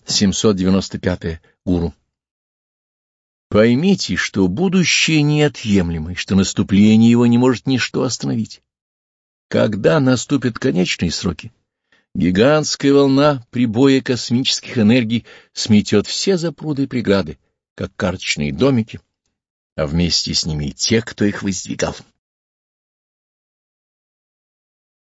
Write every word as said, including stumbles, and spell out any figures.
семьсот девяносто пятое. Гуру. Поймите, что будущее неотъемлемо, и что наступление его не может ничто остановить. Когда наступят конечные сроки, гигантская волна прибоя космических энергий сметет все запруды и преграды, как карточные домики, а вместе с ними и тех, кто их воздвигал.